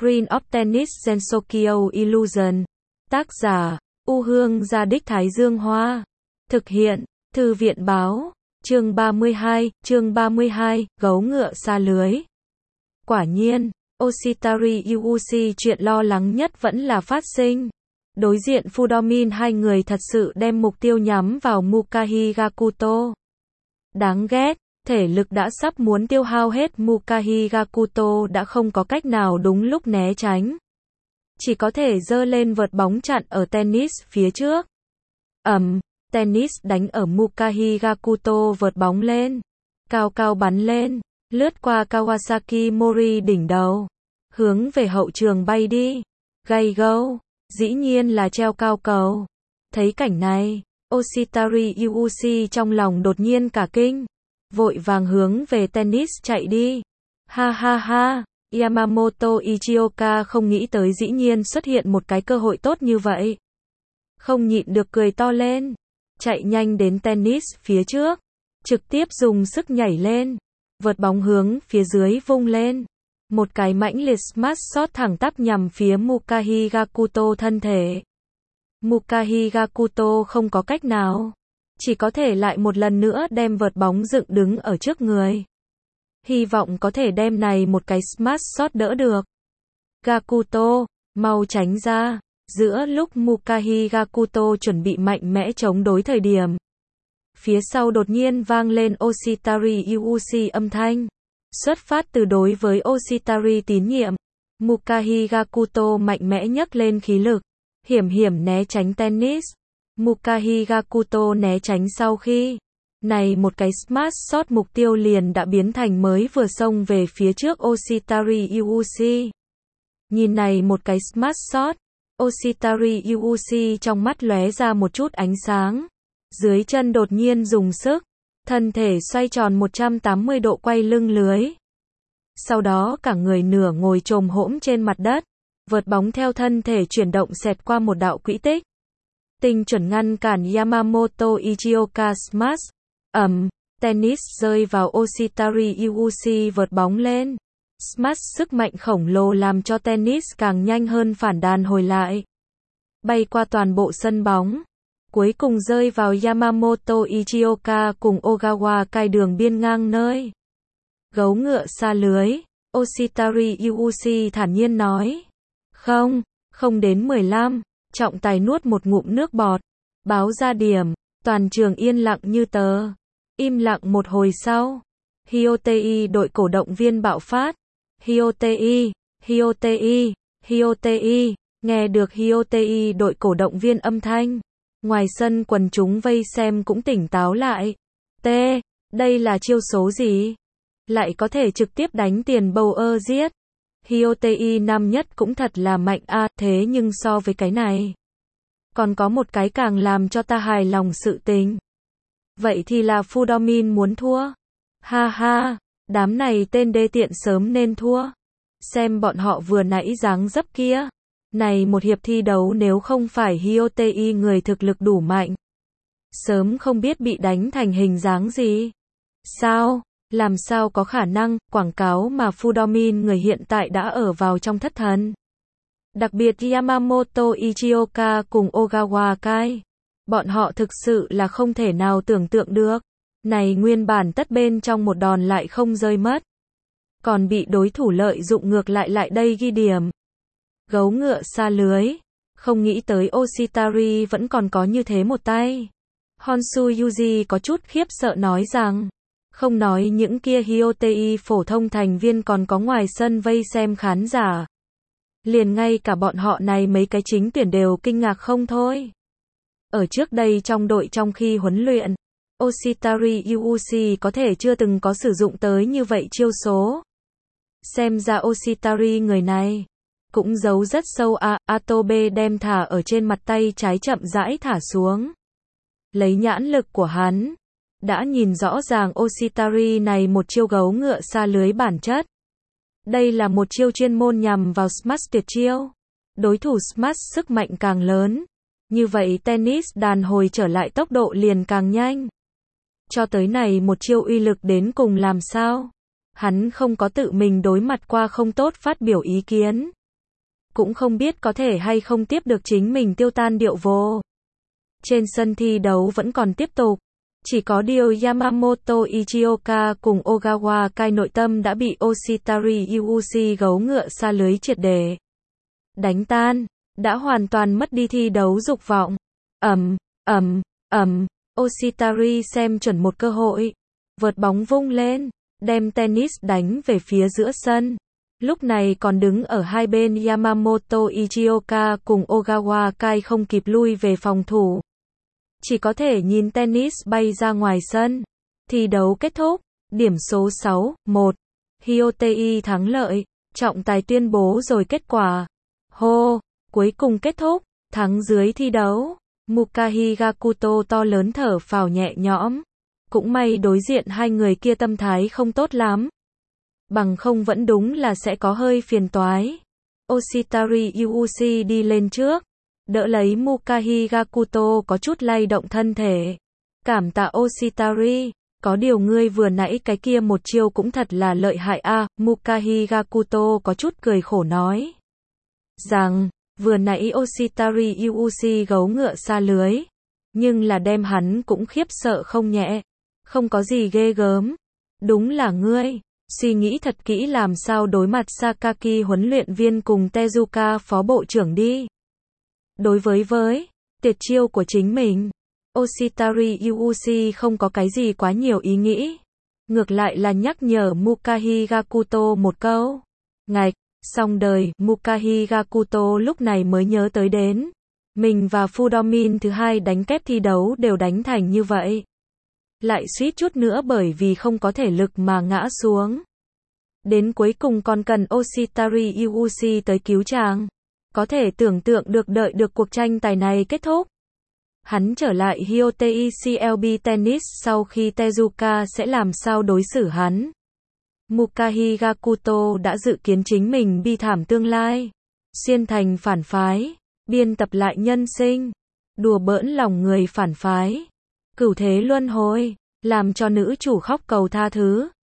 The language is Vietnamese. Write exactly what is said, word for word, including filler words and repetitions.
Green of Tennis Gensokyo Illusion. Tác giả, U Hương Gia Đích Thái Dương Hoa. Thực hiện, Thư viện Báo. Chương ba mươi hai, chương ba mươi hai, gấu ngựa sa lưới. Quả nhiên, Oshitari Yuuchi chuyện lo lắng nhất vẫn là phát sinh. Đối diện Fudomin hai người thật sự đem mục tiêu nhắm vào Mukahi Gakuto. Đáng ghét, thể lực đã sắp muốn tiêu hao hết, Mukahi Gakuto đã không có cách nào đúng lúc né tránh. Chỉ có thể giơ lên vợt bóng chặn ở tennis phía trước. Ầm, tennis đánh ở Mukahi Gakuto, vợt bóng lên, cao cao bắn lên, lướt qua Kawasaki Mori đỉnh đầu, hướng về hậu trường bay đi. Gay go, dĩ nhiên là treo cao cầu. Thấy cảnh này, Oshitari Yuuchi trong lòng đột nhiên cả kinh, vội vàng hướng về tennis chạy đi. Ha ha ha, Yamamoto Ichioka không nghĩ tới dĩ nhiên xuất hiện một cái cơ hội tốt như vậy. Không nhịn được cười to lên, chạy nhanh đến tennis phía trước, trực tiếp dùng sức nhảy lên, vợt bóng hướng phía dưới vung lên. Một cái mãnh liệt smash shot thẳng tắp nhằm phía Mukahi Gakuto thân thể. Mukahi Gakuto không có cách nào, chỉ có thể lại một lần nữa đem vợt bóng dựng đứng ở trước người. Hy vọng có thể đem này một cái smash shot đỡ được. Gakuto, mau tránh ra. Giữa lúc Mukahi Gakuto chuẩn bị mạnh mẽ chống đối thời điểm, phía sau đột nhiên vang lên Oshitari Yuuchi âm thanh. Xuất phát từ đối với Oshitari tín nhiệm, Mukahi Gakuto mạnh mẽ nhấc lên khí lực, hiểm hiểm né tránh tennis. Mukahi Gakuto né tránh sau khi, này một cái smash shot mục tiêu liền đã biến thành mới vừa xông về phía trước Oshitari Yuuchi. Nhìn này một cái smash shot, Oshitari Yuuchi trong mắt lóe ra một chút ánh sáng, dưới chân đột nhiên dùng sức, thân thể xoay tròn một trăm tám mươi độ quay lưng lưới. Sau đó cả người nửa ngồi chồm hỗn trên mặt đất, vợt bóng theo thân thể chuyển động xẹt qua một đạo quỹ tích, tinh chuẩn ngăn cản Yamamoto Ichioka smash. Ầm, tennis rơi vào Oshitari Yuuchi, vợt bóng lên. Smash sức mạnh khổng lồ làm cho tennis càng nhanh hơn phản đàn hồi lại, bay qua toàn bộ sân bóng, cuối cùng rơi vào Yamamoto Ichioka cùng Ogawa cai đường biên ngang nơi. Gấu ngựa sa lưới, Oshitari Yuuchi thản nhiên nói. Không, không đến mười lăm, trọng tài nuốt một ngụm nước bọt, báo ra điểm, toàn trường yên lặng như tờ. Im lặng một hồi sau, Hyotei đội cổ động viên bạo phát. Hyotei, Hyotei, Hyotei, nghe được Hyotei đội cổ động viên âm thanh, ngoài sân quần chúng vây xem cũng tỉnh táo lại. T, đây là chiêu số gì? Lại có thể trực tiếp đánh tiền bầu ơ giết. Hyotei năm nhất cũng thật là mạnh a, à, thế nhưng so với cái này, còn có một cái càng làm cho ta hài lòng sự tình. Vậy thì là Fudomin muốn thua. Ha ha, đám này tên đê tiện sớm nên thua. Xem bọn họ vừa nãy dáng dấp kia. Này một hiệp thi đấu nếu không phải Hyotei người thực lực đủ mạnh, sớm không biết bị đánh thành hình dáng gì. Sao? Làm sao có khả năng, quảng cáo mà Fudomin người hiện tại đã ở vào trong thất thần. Đặc biệt Yamamoto Ichioka cùng Ogawa cai. Bọn họ thực sự là không thể nào tưởng tượng được. Này nguyên bản tất bên trong một đòn lại không rơi mất, còn bị đối thủ lợi dụng ngược lại lại đây ghi điểm. Gấu ngựa sa lưới, không nghĩ tới Oshitari vẫn còn có như thế một tay. Honshu Yuji có chút khiếp sợ nói rằng, không nói những kia Hyotei phổ thông thành viên còn có ngoài sân vây xem khán giả, liền ngay cả bọn họ này mấy cái chính tuyển đều kinh ngạc không thôi. Ở trước đây trong đội trong khi huấn luyện, Oshitari Yuuchi có thể chưa từng có sử dụng tới như vậy chiêu số. Xem ra Oshitari người này cũng giấu rất sâu a. À, Atobe đem thả ở trên mặt tay trái chậm rãi thả xuống. Lấy nhãn lực của hắn, đã nhìn rõ ràng Oshitari này một chiêu gấu ngựa sa lưới bản chất. Đây là một chiêu chuyên môn nhằm vào smash tuyệt chiêu. Đối thủ smash sức mạnh càng lớn, như vậy tennis đàn hồi trở lại tốc độ liền càng nhanh. Cho tới này một chiêu uy lực đến cùng làm sao? Hắn không có tự mình đối mặt qua không tốt phát biểu ý kiến. cũng không biết có thể hay không tiếp được chính mình tiêu tan điệu vô. Trên sân thi đấu vẫn còn tiếp tục. Chỉ có điều Yamamoto Ichioka cùng Ogawa Kai nội tâm đã bị Oshitari Yuuchi gấu ngựa xa lưới triệt để đánh tan, đã hoàn toàn mất đi thi đấu dục vọng. Ầm, ầm, ầm, Oshitari xem chuẩn một cơ hội, vợt bóng vung lên, đem tennis đánh về phía giữa sân. Lúc này còn đứng ở hai bên Yamamoto Ichioka cùng Ogawa Kai không kịp lui về phòng thủ. Chỉ có thể nhìn tennis bay ra ngoài sân. Thi đấu kết thúc, điểm số sáu một. Hyotei thắng lợi, trọng tài tuyên bố rồi kết quả. Hô, cuối cùng kết thúc, thắng dưới thi đấu. Mukahi Gakuto to lớn thở phào nhẹ nhõm. Cũng may đối diện hai người kia tâm thái không tốt lắm. Bằng không vẫn đúng là sẽ có hơi phiền toái. Oshitari Yuuchi đi lên trước, đỡ lấy Mukahi Gakuto có chút lay động thân thể. Cảm tạ Oshitari, có điều ngươi vừa nãy cái kia một chiêu cũng thật là lợi hại a. À, Mukahi Gakuto có chút cười khổ nói rằng, vừa nãy Oshitari Yuuchi gấu ngựa xa lưới, nhưng là đem hắn cũng khiếp sợ không nhẹ. Không có gì ghê gớm, đúng là ngươi. Suy nghĩ thật kỹ làm sao đối mặt Sakaki huấn luyện viên cùng Tezuka phó bộ trưởng đi. Đối với với tuyệt chiêu của chính mình, Oshitari Yuuchi không có cái gì quá nhiều ý nghĩ. Ngược lại là nhắc nhở Mukahi Gakuto một câu. Ngạch, xong đời, Mukahi Gakuto lúc này mới nhớ tới đến. Mình và Fudomin thứ hai đánh kép thi đấu đều đánh thành như vậy. Lại suýt chút nữa bởi vì không có thể lực mà ngã xuống. Đến cuối cùng còn cần Oshitari Yuuchi tới cứu chàng. Có thể tưởng tượng được đợi được cuộc tranh tài này kết thúc. Hắn trở lại Hyotei xê lờ bê Tennis sau khi Tezuka sẽ làm sao đối xử hắn. Mukahi Gakuto đã dự kiến chính mình bi thảm tương lai. Xuyên thành phản phái, biên tập lại nhân sinh, đùa bỡn lòng người phản phái. Cửu thế luân hồi, làm cho nữ chủ khóc cầu tha thứ.